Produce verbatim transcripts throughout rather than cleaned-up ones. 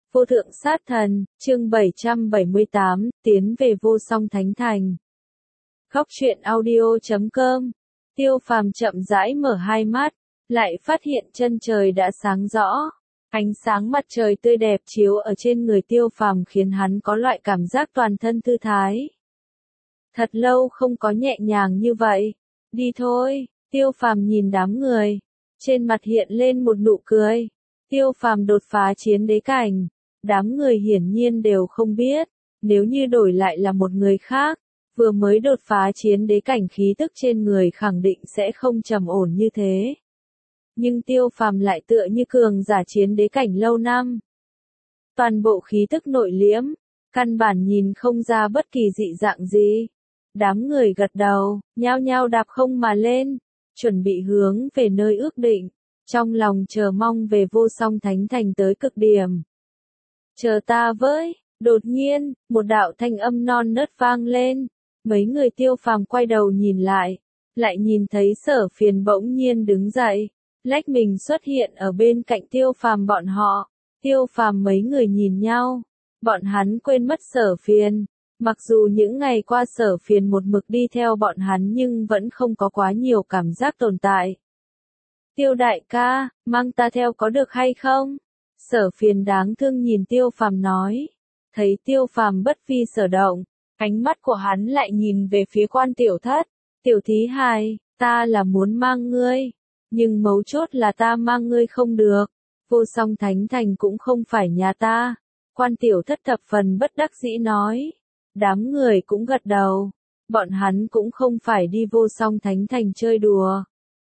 Vô thượng sát thần, chương bảy trăm bảy mươi tám, tiến về vô song thánh thành. Khóc chuyện audio chấm com. Tiêu Phàm chậm rãi mở hai mắt, lại phát hiện chân trời đã sáng rõ. Ánh sáng mặt trời tươi đẹp chiếu ở trên người Tiêu Phàm khiến hắn có loại cảm giác toàn thân thư thái. Thật lâu không có nhẹ nhàng như vậy. Đi thôi, Tiêu Phàm nhìn đám người. Trên mặt hiện lên một nụ cười. Tiêu Phàm đột phá chiến đế cảnh. Đám người hiển nhiên đều không biết, nếu như đổi lại là một người khác, vừa mới đột phá chiến đế cảnh khí tức trên người khẳng định sẽ không trầm ổn như thế. Nhưng Tiêu Phàm lại tựa như cường giả chiến đế cảnh lâu năm. Toàn bộ khí tức nội liễm, căn bản nhìn không ra bất kỳ dị dạng gì. Đám người gật đầu, nhao nhao đạp không mà lên, chuẩn bị hướng về nơi ước định, trong lòng chờ mong về vô song thánh thành tới cực điểm. Chờ ta với, đột nhiên, một đạo thanh âm non nớt vang lên, mấy người Tiêu Phàm quay đầu nhìn lại, lại nhìn thấy Sở Phiền bỗng nhiên đứng dậy, lách mình xuất hiện ở bên cạnh Tiêu Phàm bọn họ. Tiêu Phàm mấy người nhìn nhau, bọn hắn quên mất Sở Phiền, mặc dù những ngày qua Sở Phiền một mực đi theo bọn hắn nhưng vẫn không có quá nhiều cảm giác tồn tại. Tiêu đại ca, mang ta theo có được hay không? Sở Phiền đáng thương nhìn Tiêu Phàm nói, thấy Tiêu Phàm bất vi sở động, ánh mắt của hắn lại nhìn về phía Quan Tiểu Thất, tiểu thí hài, ta là muốn mang ngươi, nhưng mấu chốt là ta mang ngươi không được, vô song thánh thành cũng không phải nhà ta. Quan Tiểu Thất thập phần bất đắc dĩ nói, đám người cũng gật đầu, bọn hắn cũng không phải đi vô song thánh thành chơi đùa,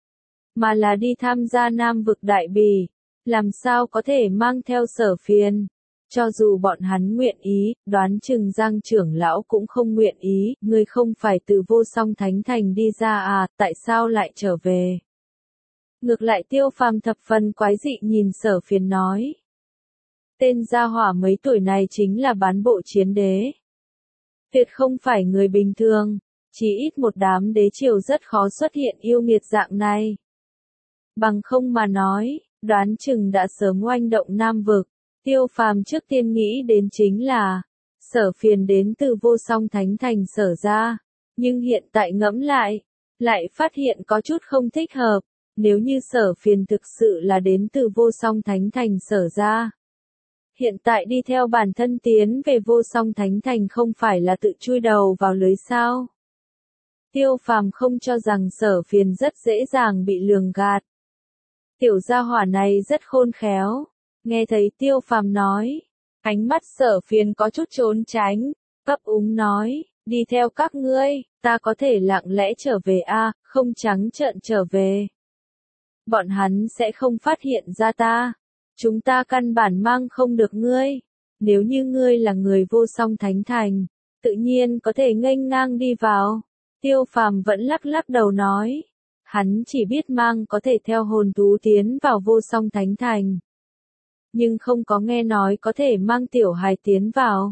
mà là đi tham gia Nam vực đại bỉ. Làm sao có thể mang theo Sở Phiền? Cho dù bọn hắn nguyện ý, đoán chừng Giang trưởng lão cũng không nguyện ý, ngươi không phải từ vô song thánh thành đi ra à, tại sao lại trở về? Ngược lại Tiêu Phàm thập phần quái dị nhìn Sở Phiền nói. Tên gia hỏa mấy tuổi này chính là bán bộ chiến đế. Tuyệt không phải người bình thường, chỉ ít một đám đế triều rất khó xuất hiện yêu nghiệt dạng này. Bằng không mà nói, đoán chừng đã sớm oanh động Nam vực. Tiêu Phàm trước tiên nghĩ đến chính là Sở Phiền đến từ vô song thánh thành Sở ra, nhưng hiện tại ngẫm lại, lại phát hiện có chút không thích hợp. Nếu như Sở Phiền thực sự là đến từ vô song thánh thành Sở ra, hiện tại đi theo bản thân tiến về vô song thánh thành không phải là tự chui đầu vào lưới sao? Tiêu Phàm không cho rằng Sở Phiền rất dễ dàng bị lường gạt. Tiểu gia hỏa này rất khôn khéo. Nghe thấy Tiêu Phàm nói, ánh mắt Sở Phiền có chút trốn tránh, ấp úng nói, đi theo các ngươi, ta có thể lặng lẽ trở về a, à, không trắng trợn trở về. Bọn hắn sẽ không phát hiện ra ta. Chúng ta căn bản mang không được ngươi. Nếu như ngươi là người vô song thánh thành, tự nhiên có thể nghênh ngang đi vào. Tiêu Phàm vẫn lắc lắc đầu nói. Hắn chỉ biết mang có thể theo hồn thú tiến vào vô song thánh thành. Nhưng không có nghe nói có thể mang tiểu hài tiến vào.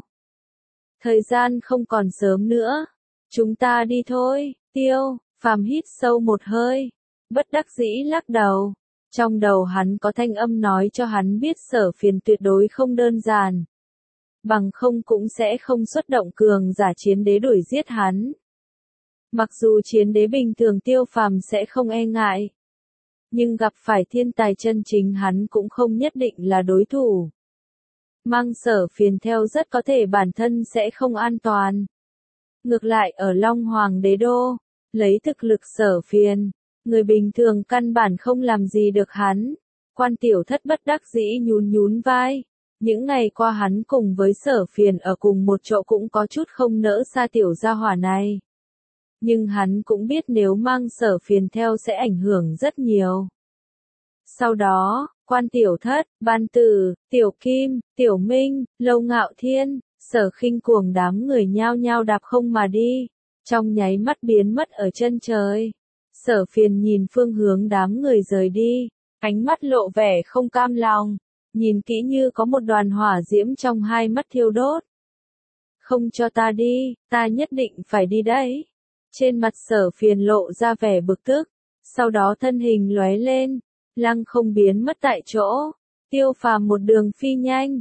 Thời gian không còn sớm nữa. Chúng ta đi thôi. Tiêu Phàm hít sâu một hơi, bất đắc dĩ lắc đầu. Trong đầu hắn có thanh âm nói cho hắn biết Sở Phiền tuyệt đối không đơn giản. Bằng không cũng sẽ không xuất động cường giả chiến đế đuổi giết hắn. Mặc dù chiến đế bình thường Tiêu Phàm sẽ không e ngại, nhưng gặp phải thiên tài chân chính hắn cũng không nhất định là đối thủ. Mang Sở Phiền theo rất có thể bản thân sẽ không an toàn. Ngược lại ở Long Hoàng Đế Đô, lấy thực lực Sở Phiền, người bình thường căn bản không làm gì được hắn. Quan Tiểu Thất bất đắc dĩ nhún nhún vai. Những ngày qua hắn cùng với Sở Phiền ở cùng một chỗ cũng có chút không nỡ xa tiểu gia hỏa này. Nhưng hắn cũng biết nếu mang Sở Phiền theo sẽ ảnh hưởng rất nhiều. Sau đó, Quan Tiểu Thất, Ban Tử, Tiểu Kim, Tiểu Minh, Lâu Ngạo Thiên, Sở Khinh cuồng đám người nhao nhao đạp không mà đi, trong nháy mắt biến mất ở chân trời. Sở Phiền nhìn phương hướng đám người rời đi, ánh mắt lộ vẻ không cam lòng, nhìn kỹ như có một đoàn hỏa diễm trong hai mắt thiêu đốt. Không cho ta đi, ta nhất định phải đi đấy. Trên mặt Sở Phiền lộ ra vẻ bực tức, sau đó thân hình lóe lên, lăng không biến mất tại chỗ. Tiêu Phàm một đường phi nhanh,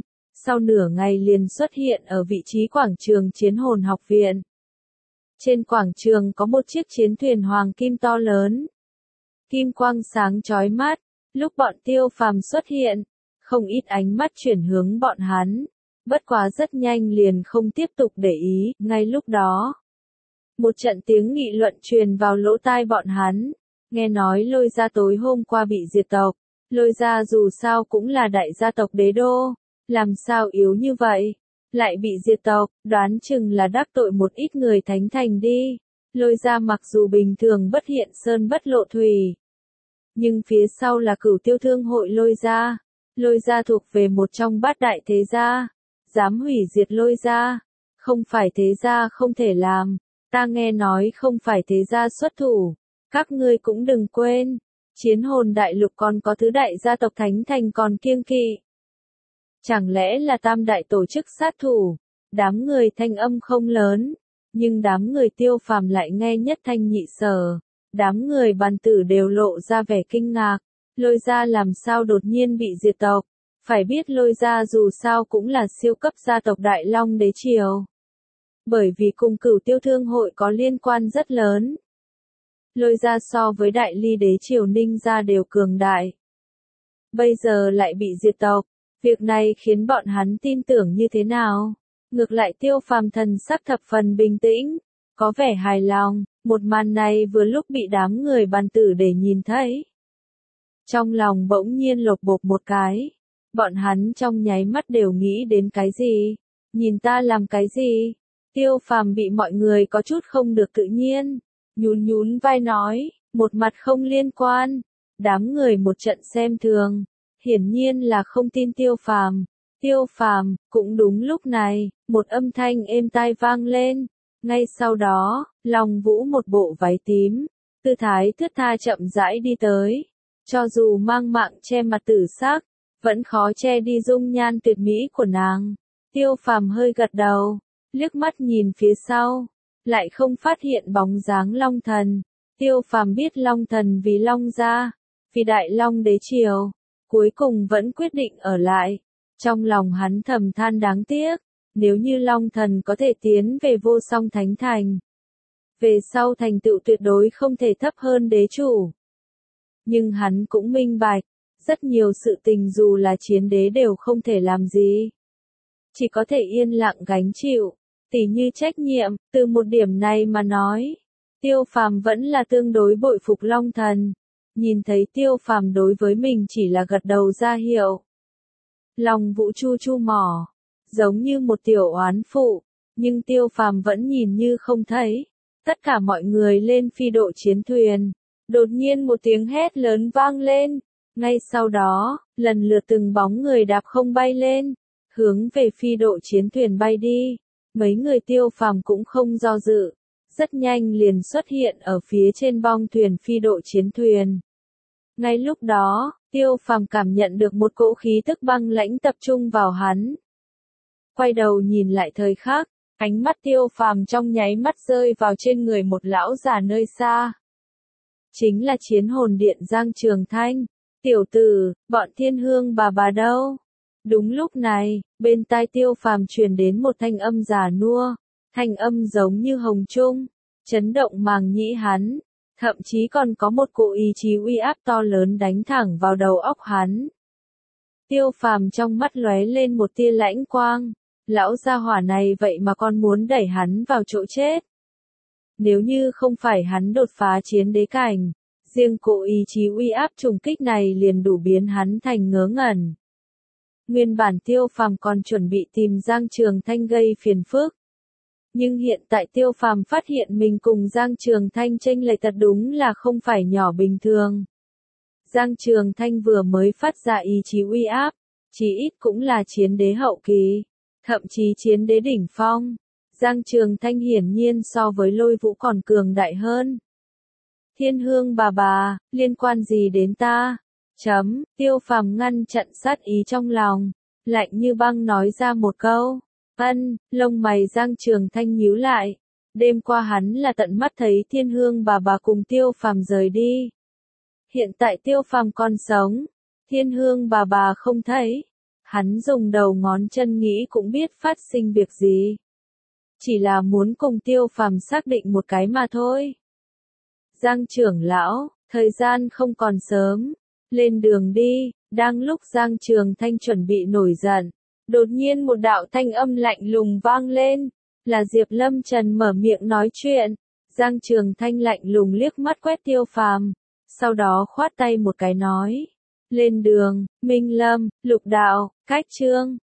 sau nửa ngày liền xuất hiện ở vị trí quảng trường Chiến Hồn học viện. Trên quảng trường có một chiếc chiến thuyền hoàng kim to lớn. Kim quang sáng chói mắt, lúc bọn Tiêu Phàm xuất hiện, không ít ánh mắt chuyển hướng bọn hắn, bất quá rất nhanh liền không tiếp tục để ý, ngay lúc đó. Một trận tiếng nghị luận truyền vào lỗ tai bọn hắn, nghe nói Lôi gia tối hôm qua bị diệt tộc, Lôi gia dù sao cũng là đại gia tộc đế đô, làm sao yếu như vậy, lại bị diệt tộc, đoán chừng là đắc tội một ít người thánh thành đi. Lôi gia mặc dù bình thường bất hiện sơn bất lộ thủy, nhưng phía sau là Cửu Tiêu Thương hội Lôi gia. Lôi gia thuộc về một trong bát đại thế gia, dám hủy diệt Lôi gia, không phải thế gia không thể làm, ta nghe nói không phải thế gia xuất thủ, các ngươi cũng đừng quên, Chiến Hồn đại lục còn có tứ đại gia tộc thánh thành còn kiêng kỵ. Chẳng lẽ là tam đại tổ chức sát thủ? Đám người thanh âm không lớn, nhưng đám người Tiêu Phàm lại nghe nhất thanh nhị sở, đám người Bàn Tử đều lộ ra vẻ kinh ngạc. Lôi gia làm sao đột nhiên bị diệt tộc, phải biết Lôi gia dù sao cũng là siêu cấp gia tộc Đại Long đế triều. Bởi vì cùng Cửu Tiêu Thương hội có liên quan rất lớn. Lôi gia so với Đại Ly đế triều Ninh gia đều cường đại. Bây giờ lại bị diệt tộc, việc này khiến bọn hắn tin tưởng như thế nào? Ngược lại Tiêu Phàm thần sắc thập phần bình tĩnh, có vẻ hài lòng, một màn này vừa lúc bị đám người Bàn Tử để nhìn thấy. Trong lòng bỗng nhiên lột bột một cái, bọn hắn trong nháy mắt đều nghĩ đến cái gì, nhìn ta làm cái gì, Tiêu Phàm bị mọi người có chút không được tự nhiên, nhún nhún vai nói, một mặt không liên quan, đám người một trận xem thường, hiển nhiên là không tin Tiêu Phàm. Tiêu Phàm, cũng đúng lúc này, một âm thanh êm tai vang lên, ngay sau đó, Long Vũ một bộ váy tím, tư thái thướt tha chậm rãi đi tới. Cho dù mang mạng che mặt tử sắc, vẫn khó che đi dung nhan tuyệt mỹ của nàng. Tiêu Phàm hơi gật đầu, liếc mắt nhìn phía sau, lại không phát hiện bóng dáng Long Thần. Tiêu Phàm biết Long Thần vì Long gia, vì Đại Long đế triều, cuối cùng vẫn quyết định ở lại. Trong lòng hắn thầm than đáng tiếc, nếu như Long Thần có thể tiến về Vô Song Thánh Thành, về sau thành tựu tuyệt đối không thể thấp hơn đế chủ. Nhưng hắn cũng minh bạch, rất nhiều sự tình dù là chiến đế đều không thể làm gì. Chỉ có thể yên lặng gánh chịu, tỉ như trách nhiệm, từ một điểm này mà nói. Tiêu Phàm vẫn là tương đối bội phục Long Thần. Nhìn thấy Tiêu Phàm đối với mình chỉ là gật đầu ra hiệu. Long Vũ chu chu mỏ, giống như một tiểu oán phụ, nhưng Tiêu Phàm vẫn nhìn như không thấy. Tất cả mọi người lên phi độ chiến thuyền. Đột nhiên một tiếng hét lớn vang lên, ngay sau đó, lần lượt từng bóng người đạp không bay lên, hướng về phi độ chiến thuyền bay đi. Mấy người Tiêu Phàm cũng không do dự, rất nhanh liền xuất hiện ở phía trên bong thuyền phi độ chiến thuyền. Ngay lúc đó, Tiêu Phàm cảm nhận được một cỗ khí tức băng lãnh tập trung vào hắn. Quay đầu nhìn lại thời khắc, ánh mắt Tiêu Phàm trong nháy mắt rơi vào trên người một lão già nơi xa. Chính là Chiến Hồn Điện Giang Trường Thanh. Tiểu tử, bọn Thiên Hương bà bà đâu? Đúng lúc này, bên tai Tiêu Phàm truyền đến một thanh âm già nua, thanh âm giống như hồng trung, chấn động màng nhĩ hắn, thậm chí còn có một cỗ ý chí uy áp to lớn đánh thẳng vào đầu óc hắn. Tiêu Phàm trong mắt lóe lên một tia lãnh quang, lão gia hỏa này vậy mà còn muốn đẩy hắn vào chỗ chết. Nếu như không phải hắn đột phá chiến đế cảnh, riêng cỗ ý chí uy áp trùng kích này liền đủ biến hắn thành ngớ ngẩn. Nguyên bản Tiêu Phàm còn chuẩn bị tìm Giang Trường Thanh gây phiền phức. Nhưng hiện tại Tiêu Phàm phát hiện mình cùng Giang Trường Thanh chênh lệch thật đúng là không phải nhỏ bình thường. Giang Trường Thanh vừa mới phát ra ý chí uy áp, chí ít cũng là chiến đế hậu kỳ, thậm chí chiến đế đỉnh phong. Giang Trường Thanh hiển nhiên so với Lôi Vũ còn cường đại hơn. Thiên Hương bà bà, liên quan gì đến ta? Chấm, Tiêu Phàm ngăn chặn sát ý trong lòng, lạnh như băng nói ra một câu. Ân, lông mày Giang Trường Thanh nhíu lại. Đêm qua hắn là tận mắt thấy Thiên Hương bà bà cùng Tiêu Phàm rời đi. Hiện tại Tiêu Phàm còn sống, Thiên Hương bà bà không thấy. Hắn dùng đầu ngón chân nghĩ cũng biết phát sinh việc gì. Chỉ là muốn cùng Tiêu Phàm xác định một cái mà thôi. Giang trưởng lão, thời gian không còn sớm, lên đường đi. Đang lúc Giang Trường Thanh chuẩn bị nổi giận, đột nhiên một đạo thanh âm lạnh lùng vang lên, là Diệp Lâm Trần mở miệng nói chuyện. Giang Trường Thanh lạnh lùng liếc mắt quét Tiêu Phàm, sau đó khoát tay một cái nói, lên đường. Minh Lâm, Lục Đạo, Cách Chương.